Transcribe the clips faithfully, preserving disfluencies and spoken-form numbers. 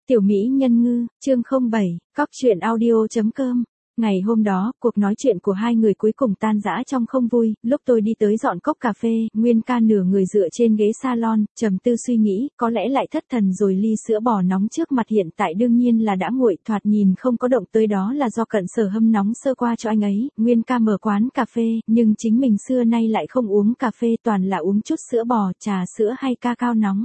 Tiểu Mỹ Nhân Ngư, chương không bảy, cóc truyện audio chấm com. Ngày hôm đó, cuộc nói chuyện của hai người cuối cùng tan rã trong không vui, lúc tôi đi tới dọn cốc cà phê, Nguyên ca nửa người dựa trên ghế salon, trầm tư suy nghĩ, có lẽ lại thất thần rồi ly sữa bò nóng trước mặt hiện tại đương nhiên là đã nguội, thoạt nhìn không có động tới đó là do Cận Sở hâm nóng sơ qua cho anh ấy. Nguyên ca mở quán cà phê, nhưng chính mình xưa nay lại không uống cà phê, toàn là uống chút sữa bò, trà sữa hay ca cao nóng.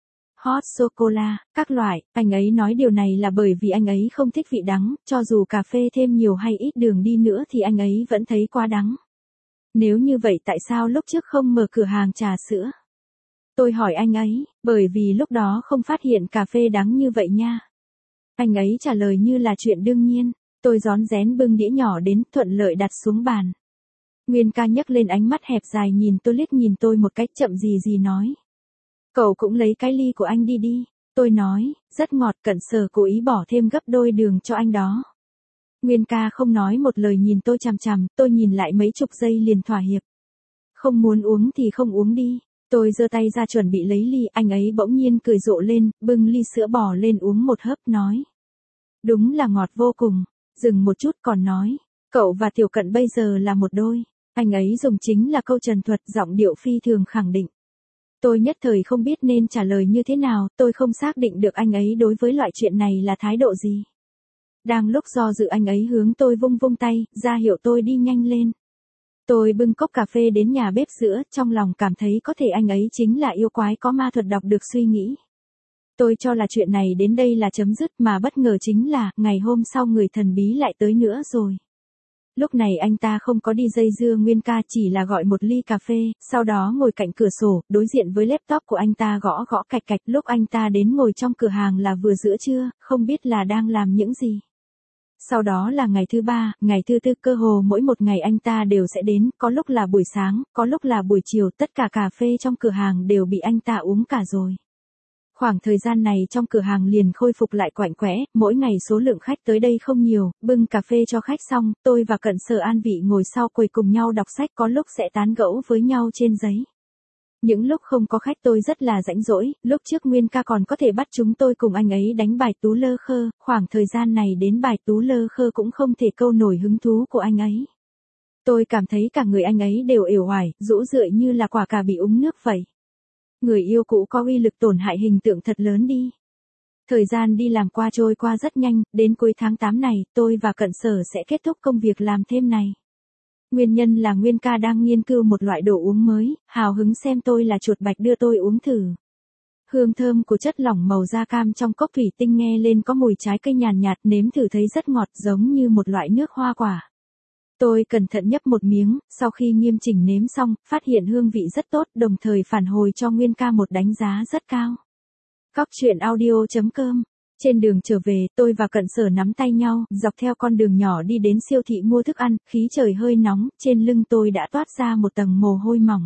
Hot sô-cô-la, các loại, anh ấy nói điều này là bởi vì anh ấy không thích vị đắng, cho dù cà phê thêm nhiều hay ít đường đi nữa thì anh ấy vẫn thấy quá đắng. Nếu như vậy tại sao lúc trước không mở cửa hàng trà sữa? Tôi hỏi anh ấy, bởi vì lúc đó không phát hiện cà phê đắng như vậy nha. Anh ấy trả lời như là chuyện đương nhiên, tôi rón rén bưng đĩa nhỏ đến, thuận lợi đặt xuống bàn. Nguyên ca nhấc lên ánh mắt hẹp dài nhìn tôi, liếc nhìn tôi một cách chậm gì gì nói. Cậu cũng lấy cái ly của anh đi đi. Tôi nói, rất ngọt. Cận Sở cố ý bỏ thêm gấp đôi đường cho anh đó. Nguyên ca không nói một lời nhìn tôi chằm chằm, tôi nhìn lại mấy chục giây liền thỏa hiệp. Không muốn uống thì không uống đi. Tôi giơ tay ra chuẩn bị lấy ly, anh ấy bỗng nhiên cười rộ lên, bưng ly sữa bò lên uống một hớp nói. Đúng là ngọt vô cùng. Dừng một chút còn nói, cậu và Tiểu Cận bây giờ là một đôi. Anh ấy dùng chính là câu trần thuật, giọng điệu phi thường khẳng định. Tôi nhất thời không biết nên trả lời như thế nào, tôi không xác định được anh ấy đối với loại chuyện này là thái độ gì. Đang lúc do dự anh ấy hướng tôi vung vung tay, ra hiệu tôi đi nhanh lên. Tôi bưng cốc cà phê đến nhà bếp sữa, trong lòng cảm thấy có thể anh ấy chính là yêu quái có ma thuật đọc được suy nghĩ. Tôi cho là chuyện này đến đây là chấm dứt, mà bất ngờ chính là, ngày hôm sau người thần bí lại tới nữa rồi. Lúc này anh ta không có đi dây dưa Nguyên ca, chỉ là gọi một ly cà phê, sau đó ngồi cạnh cửa sổ, đối diện với laptop của anh ta gõ gõ cạch cạch. Lúc anh ta đến ngồi trong cửa hàng là vừa giữa trưa, không biết là đang làm những gì. Sau đó là ngày thứ ba, ngày thứ tư, cơ hồ mỗi một ngày anh ta đều sẽ đến, có lúc là buổi sáng, có lúc là buổi chiều, tất cả cà phê trong cửa hàng đều bị anh ta uống cả rồi. Khoảng thời gian này trong cửa hàng liền khôi phục lại quạnh quẽ, mỗi ngày số lượng khách tới đây không nhiều, bưng cà phê cho khách xong, tôi và Cận Sở an vị ngồi sau quầy cùng nhau đọc sách, có lúc sẽ tán gẫu với nhau trên giấy. Những lúc không có khách tôi rất là rãnh rỗi, lúc trước Nguyên ca còn có thể bắt chúng tôi cùng anh ấy đánh bài tú lơ khơ, khoảng thời gian này đến bài tú lơ khơ cũng không thể câu nổi hứng thú của anh ấy. Tôi cảm thấy cả người anh ấy đều uể oải, rũ rượi như là quả cà bị úng nước vậy. Người yêu cũ có uy lực tổn hại hình tượng thật lớn đi. Thời gian đi làm qua trôi qua rất nhanh, đến cuối tháng tám này, tôi và Cận Sở sẽ kết thúc công việc làm thêm này. Nguyên nhân là Nguyên ca đang nghiên cứu một loại đồ uống mới, hào hứng xem tôi là chuột bạch đưa tôi uống thử. Hương thơm của chất lỏng màu da cam trong cốc thủy tinh nghe lên có mùi trái cây nhàn nhạt, nếm thử thấy rất ngọt, giống như một loại nước hoa quả. Tôi cẩn thận nhấp một miếng, sau khi nghiêm chỉnh nếm xong, phát hiện hương vị rất tốt, đồng thời phản hồi cho Nguyên ca một đánh giá rất cao. Cóc truyện audio chấm com. Trên đường trở về, tôi và Cận Sở nắm tay nhau, dọc theo con đường nhỏ đi đến siêu thị mua thức ăn, khí trời hơi nóng, trên lưng tôi đã toát ra một tầng mồ hôi mỏng.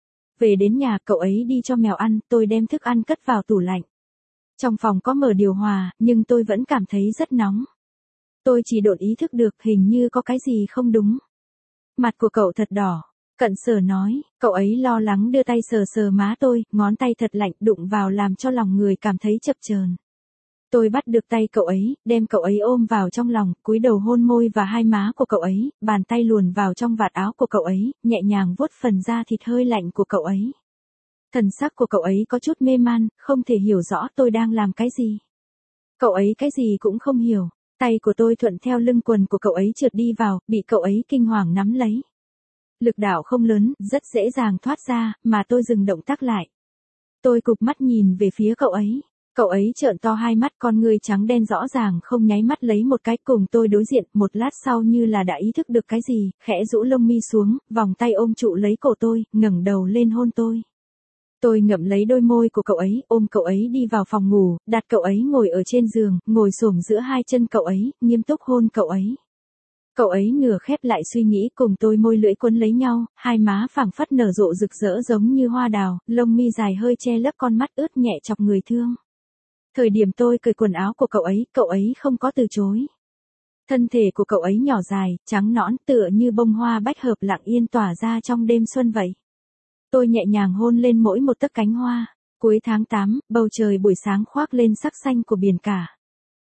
Về đến nhà, cậu ấy đi cho mèo ăn, tôi đem thức ăn cất vào tủ lạnh. Trong phòng có mở điều hòa, nhưng tôi vẫn cảm thấy rất nóng. Tôi chỉ đột ý thức được hình như có cái gì không đúng. Mặt của cậu thật đỏ. Cận Sở nói, cậu ấy lo lắng đưa tay sờ sờ má tôi, ngón tay thật lạnh đụng vào làm cho lòng người cảm thấy chập chờn. Tôi bắt được tay cậu ấy, đem cậu ấy ôm vào trong lòng, cúi đầu hôn môi và hai má của cậu ấy, bàn tay luồn vào trong vạt áo của cậu ấy, nhẹ nhàng vuốt phần da thịt hơi lạnh của cậu ấy. Thần sắc của cậu ấy có chút mê man, không thể hiểu rõ tôi đang làm cái gì. Cậu ấy cái gì cũng không hiểu. Tay của tôi thuận theo lưng quần của cậu ấy trượt đi vào, bị cậu ấy kinh hoàng nắm lấy. Lực đạo không lớn, rất dễ dàng thoát ra, mà tôi dừng động tác lại. Tôi cụp mắt nhìn về phía cậu ấy. Cậu ấy trợn to hai mắt, con ngươi trắng đen rõ ràng không nháy mắt lấy một cái, cùng tôi đối diện, một lát sau như là đã ý thức được cái gì, khẽ rũ lông mi xuống, vòng tay ôm trụ lấy cổ tôi, ngẩng đầu lên hôn tôi. Tôi ngậm lấy đôi môi của cậu ấy, ôm cậu ấy đi vào phòng ngủ, đặt cậu ấy ngồi ở trên giường, ngồi xổm giữa hai chân cậu ấy, nghiêm túc hôn cậu ấy. Cậu ấy nửa khép lại suy nghĩ, cùng tôi môi lưỡi quấn lấy nhau, hai má phảng phất nở rộ rực rỡ giống như hoa đào, lông mi dài hơi che lấp con mắt ướt nhẹ chọc người thương. Thời điểm tôi cởi quần áo của cậu ấy, cậu ấy không có từ chối. Thân thể của cậu ấy nhỏ dài, trắng nõn, tựa như bông hoa bách hợp lặng yên tỏa ra trong đêm xuân vậy. Tôi nhẹ nhàng hôn lên mỗi một tấc cánh hoa. Cuối tháng tám, bầu trời buổi sáng khoác lên sắc xanh của biển cả.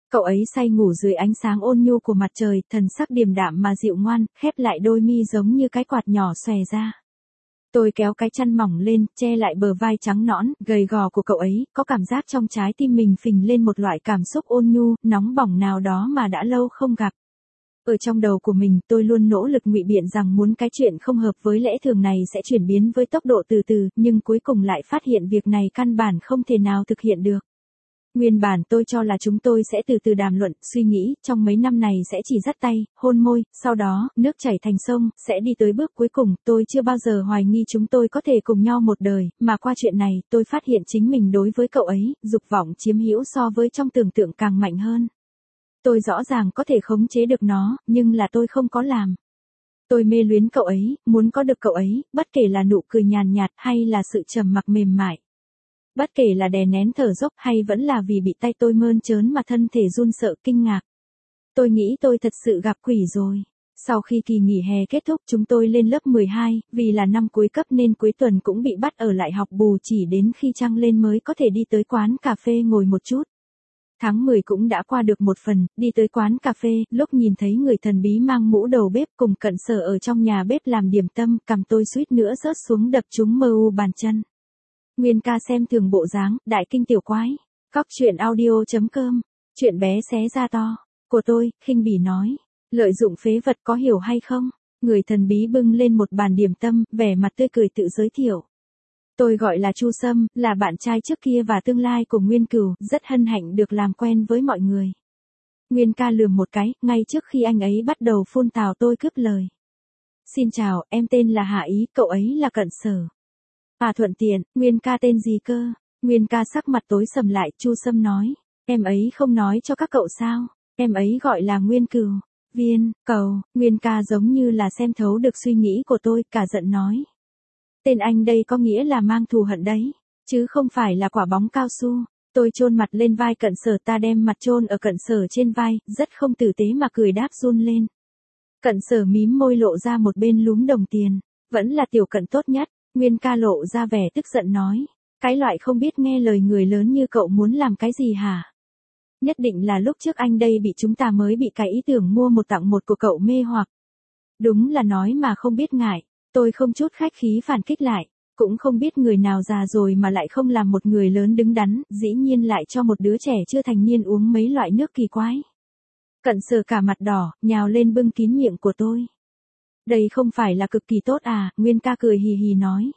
Cậu ấy say ngủ dưới ánh sáng ôn nhu của mặt trời, thần sắc điềm đạm mà dịu ngoan, khép lại đôi mi giống như cái quạt nhỏ xòe ra. Tôi kéo cái chăn mỏng lên, che lại bờ vai trắng nõn, gầy gò của cậu ấy, có cảm giác trong trái tim mình phình lên một loại cảm xúc ôn nhu, nóng bỏng nào đó mà đã lâu không gặp. Ở trong đầu của mình, tôi luôn nỗ lực ngụy biện rằng muốn cái chuyện không hợp với lẽ thường này sẽ chuyển biến với tốc độ từ từ, nhưng cuối cùng lại phát hiện việc này căn bản không thể nào thực hiện được. Nguyên bản tôi cho là chúng tôi sẽ từ từ đàm luận, suy nghĩ, trong mấy năm này sẽ chỉ dắt tay, hôn môi, sau đó, nước chảy thành sông, sẽ đi tới bước cuối cùng, tôi chưa bao giờ hoài nghi chúng tôi có thể cùng nhau một đời, mà qua chuyện này, tôi phát hiện chính mình đối với cậu ấy, dục vọng chiếm hữu so với trong tưởng tượng càng mạnh hơn. Tôi rõ ràng có thể khống chế được nó, nhưng là tôi không có làm. Tôi mê luyến cậu ấy, muốn có được cậu ấy, bất kể là nụ cười nhàn nhạt hay là sự trầm mặc mềm mại. Bất kể là đè nén thở dốc hay vẫn là vì bị tay tôi mơn trớn mà thân thể run sợ kinh ngạc. Tôi nghĩ tôi thật sự gặp quỷ rồi. Sau khi kỳ nghỉ hè kết thúc chúng tôi lên lớp mười hai, vì là năm cuối cấp nên cuối tuần cũng bị bắt ở lại học bù chỉ đến khi trăng lên mới có thể đi tới quán cà phê ngồi một chút. Tháng mười cũng đã qua được một phần, đi tới quán cà phê, lúc nhìn thấy người thần bí mang mũ đầu bếp cùng Cận Sở ở trong nhà bếp làm điểm tâm, cằm tôi suýt nữa rớt xuống đập trúng mơ u bàn chân. Nguyên ca xem thường bộ dáng, đại kinh tiểu quái. Cóc truyện audio chấm com, chuyện bé xé ra to. Của tôi, khinh bỉ nói. Lợi dụng phế vật có hiểu hay không? Người thần bí bưng lên một bàn điểm tâm, vẻ mặt tươi cười tự giới thiệu. Tôi gọi là Chu Sâm, là bạn trai trước kia và tương lai của Nguyên Cửu, rất hân hạnh được làm quen với mọi người. Nguyên ca lườm một cái, ngay trước khi anh ấy bắt đầu phun tào tôi cướp lời. Xin chào, em tên là Hạ Ý, cậu ấy là Cận Sở. À thuận tiện, Nguyên ca tên gì cơ? Nguyên ca sắc mặt tối sầm lại, Chu Sâm nói. Em ấy không nói cho các cậu sao? Em ấy gọi là Nguyên Cửu. Viên, cầu, Nguyên ca giống như là xem thấu được suy nghĩ của tôi, cả giận nói. Tên anh đây có nghĩa là mang thù hận đấy, chứ không phải là quả bóng cao su. Tôi chôn mặt lên vai Cận Sở, ta đem mặt chôn ở Cận Sở trên vai, rất không tử tế mà cười đáp run lên. Cận Sở mím môi lộ ra một bên lúm đồng tiền. Vẫn là tiểu Cận tốt nhất. Nguyên ca lộ ra vẻ tức giận nói. Cái loại không biết nghe lời người lớn như cậu muốn làm cái gì hả? Nhất định là lúc trước anh đây bị chúng ta mới bị cái ý tưởng mua một tặng một của cậu mê hoặc. Đúng là nói mà không biết ngại. Tôi không chút khách khí phản kích lại. Cũng không biết người nào già rồi mà lại không làm một người lớn đứng đắn, dĩ nhiên lại cho một đứa trẻ chưa thành niên uống mấy loại nước kỳ quái. Cận Sở cả mặt đỏ, nhào lên bưng kín miệng của tôi. Đây không phải là cực kỳ tốt à, Nguyên ca cười hì hì nói.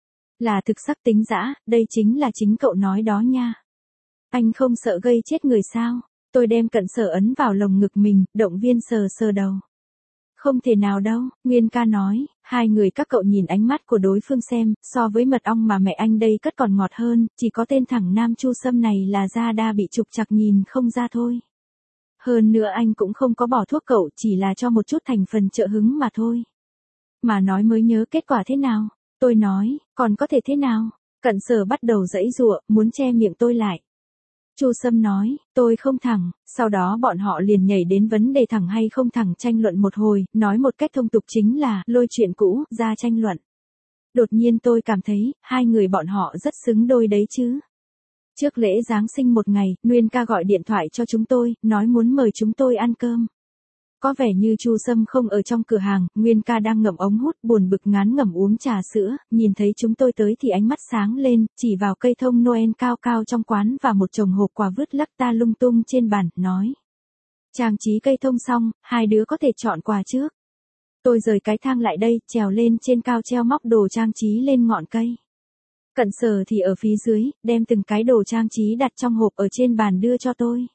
Là thực sắc tính dã, đây chính là chính cậu nói đó nha. Anh không sợ gây chết người sao? Tôi đem Cận Sở ấn vào lồng ngực mình, động viên sờ sờ đầu. Không thể nào đâu, Nguyên ca nói, hai người các cậu nhìn ánh mắt của đối phương xem, so với mật ong mà mẹ anh đây cất còn ngọt hơn, chỉ có tên thằng Nam Chu Sâm này là da đa bị trục trặc nhìn không ra thôi. Hơn nữa anh cũng không có bỏ thuốc cậu, chỉ là cho một chút thành phần trợ hứng mà thôi. Mà nói mới nhớ kết quả thế nào? Tôi nói, còn có thể thế nào? Cận Sở bắt đầu giãy giụa, muốn che miệng tôi lại. Chu Sâm nói, tôi không thẳng, sau đó bọn họ liền nhảy đến vấn đề thẳng hay không thẳng tranh luận một hồi, nói một cách thông tục chính là, lôi chuyện cũ, ra tranh luận. Đột nhiên tôi cảm thấy, hai người bọn họ rất xứng đôi đấy chứ. Trước lễ Giáng sinh một ngày, Nguyên ca gọi điện thoại cho chúng tôi, nói muốn mời chúng tôi ăn cơm. Có vẻ như Chu Sâm không ở trong cửa hàng, Nguyên ca đang ngậm ống hút buồn bực ngán ngẩm uống trà sữa, nhìn thấy chúng tôi tới thì ánh mắt sáng lên, chỉ vào cây thông Noel cao cao trong quán và một chồng hộp quà vứt lắc ta lung tung trên bàn, nói. Trang trí cây thông xong, hai đứa có thể chọn quà trước. Tôi rời cái thang lại đây, trèo lên trên cao treo móc đồ trang trí lên ngọn cây. Cận Sở thì ở phía dưới, đem từng cái đồ trang trí đặt trong hộp ở trên bàn đưa cho tôi.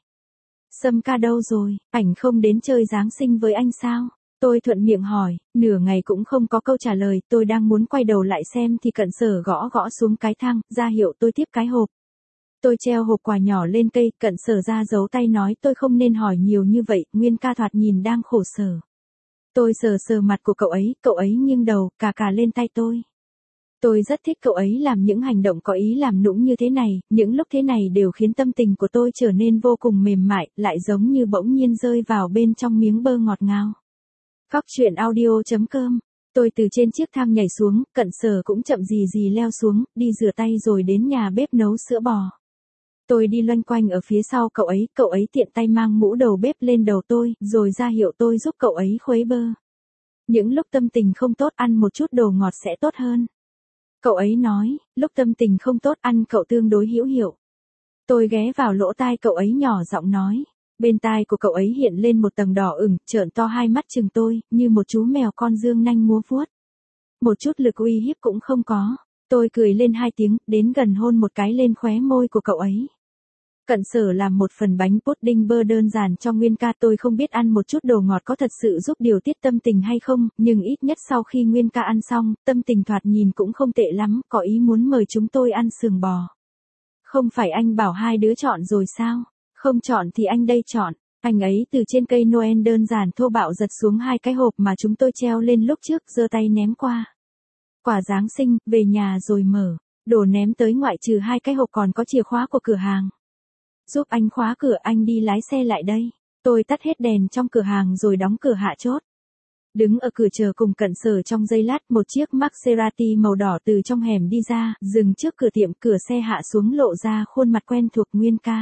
Sâm ca đâu rồi, ảnh không đến chơi Giáng sinh với anh sao? Tôi thuận miệng hỏi, nửa ngày cũng không có câu trả lời, tôi đang muốn quay đầu lại xem thì Cận Sở gõ gõ xuống cái thang, ra hiệu tôi tiếp cái hộp. Tôi treo hộp quà nhỏ lên cây, Cận Sở ra giấu tay nói tôi không nên hỏi nhiều như vậy, Nguyên ca thoạt nhìn đang khổ sở. Tôi sờ sờ mặt của cậu ấy, cậu ấy nghiêng đầu, cà cà lên tay tôi. Tôi rất thích cậu ấy làm những hành động có ý làm nũng như thế này, những lúc thế này đều khiến tâm tình của tôi trở nên vô cùng mềm mại, lại giống như bỗng nhiên rơi vào bên trong miếng bơ ngọt ngào. Cóc truyện audio chấm com. Tôi từ trên chiếc thang nhảy xuống, Cận Sở cũng chậm gì gì leo xuống, đi rửa tay rồi đến nhà bếp nấu sữa bò. Tôi đi loanh quanh ở phía sau cậu ấy, cậu ấy tiện tay mang mũ đầu bếp lên đầu tôi, rồi ra hiệu tôi giúp cậu ấy khuấy bơ. Những lúc tâm tình không tốt ăn một chút đồ ngọt sẽ tốt hơn. Cậu ấy nói, lúc tâm tình không tốt ăn cậu tương đối hữu hiệu. Tôi ghé vào lỗ tai cậu ấy nhỏ giọng nói. Bên tai của cậu ấy hiện lên một tầng đỏ ửng, trợn to hai mắt chừng tôi, như một chú mèo con dương nanh múa vuốt. Một chút lực uy hiếp cũng không có. Tôi cười lên hai tiếng, đến gần hôn một cái lên khóe môi của cậu ấy. Cận Sở làm một phần bánh pudding bơ đơn giản cho Nguyên ca. Tôi không biết ăn một chút đồ ngọt có thật sự giúp điều tiết tâm tình hay không, nhưng ít nhất sau khi Nguyên ca ăn xong, tâm tình thoạt nhìn cũng không tệ lắm, có ý muốn mời chúng tôi ăn sườn bò. Không phải anh bảo hai đứa chọn rồi sao? Không chọn thì anh đây chọn. Anh ấy từ trên cây Noel đơn giản thô bạo giật xuống hai cái hộp mà chúng tôi treo lên lúc trước, giơ tay ném qua. Quả Giáng sinh, về nhà rồi mở. Đồ ném tới ngoại trừ hai cái hộp còn có chìa khóa của cửa hàng. Giúp anh khóa cửa, anh đi lái xe lại đây. Tôi tắt hết đèn trong cửa hàng rồi đóng cửa hạ chốt. Đứng ở cửa chờ cùng Cận Sở trong giây lát, một chiếc Maserati màu đỏ từ trong hẻm đi ra, dừng trước cửa tiệm, cửa xe hạ xuống lộ ra khuôn mặt quen thuộc Nguyên ca.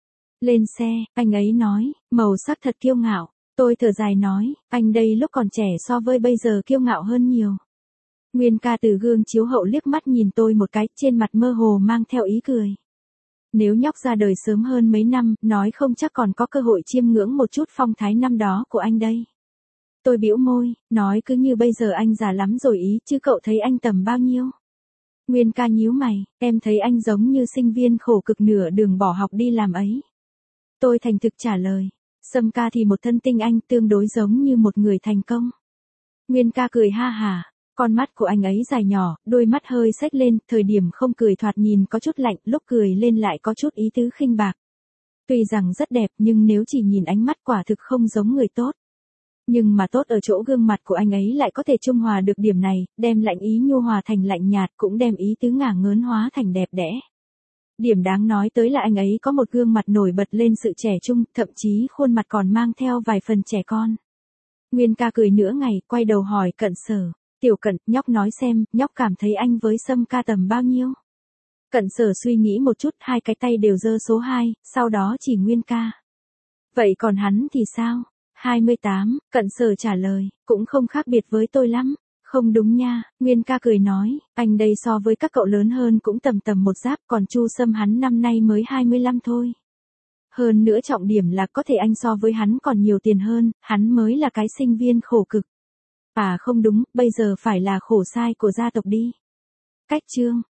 Lên xe, anh ấy nói, màu sắc thật kiêu ngạo. Tôi thở dài nói, anh đây lúc còn trẻ so với bây giờ kiêu ngạo hơn nhiều. Nguyên ca từ gương chiếu hậu liếc mắt nhìn tôi một cái, trên mặt mơ hồ mang theo ý cười. Nếu nhóc ra đời sớm hơn mấy năm, nói không chắc còn có cơ hội chiêm ngưỡng một chút phong thái năm đó của anh đây. Tôi bĩu môi, nói cứ như bây giờ anh già lắm rồi ý, chứ cậu thấy anh tầm bao nhiêu? Nguyên ca nhíu mày, em thấy anh giống như sinh viên khổ cực nửa đường bỏ học đi làm ấy. Tôi thành thực trả lời, Sâm ca thì một thân tinh anh, tương đối giống như một người thành công. Nguyên ca cười ha hả, con mắt của anh ấy dài nhỏ, đôi mắt hơi xếch lên, thời điểm không cười thoạt nhìn có chút lạnh, lúc cười lên lại có chút ý tứ khinh bạc. Tuy rằng rất đẹp nhưng nếu chỉ nhìn ánh mắt quả thực không giống người tốt. Nhưng mà tốt ở chỗ gương mặt của anh ấy lại có thể trung hòa được điểm này, đem lạnh ý nhu hòa thành lạnh nhạt, cũng đem ý tứ ngả ngớn hóa thành đẹp đẽ. Điểm đáng nói tới là anh ấy có một gương mặt nổi bật lên sự trẻ trung, thậm chí khuôn mặt còn mang theo vài phần trẻ con. Nguyên ca cười nửa ngày, quay đầu hỏi Cận Sở, Tiểu Cận, nhóc nói xem, nhóc cảm thấy anh với Sâm ca tầm bao nhiêu? Cận Sở suy nghĩ một chút, hai cái tay đều giơ số hai, sau đó chỉ Nguyên ca. Vậy còn hắn thì sao? hai mươi tám, Cận Sở trả lời, cũng không khác biệt với tôi lắm. Không đúng nha, Nguyên ca cười nói, anh đây so với các cậu lớn hơn cũng tầm tầm một giáp, còn Chu Sâm hắn năm nay mới hai mươi lăm thôi. Hơn nữa trọng điểm là có thể anh so với hắn còn nhiều tiền hơn, hắn mới là cái sinh viên khổ cực. À không đúng, bây giờ phải là khổ sai của gia tộc đi. Cách chương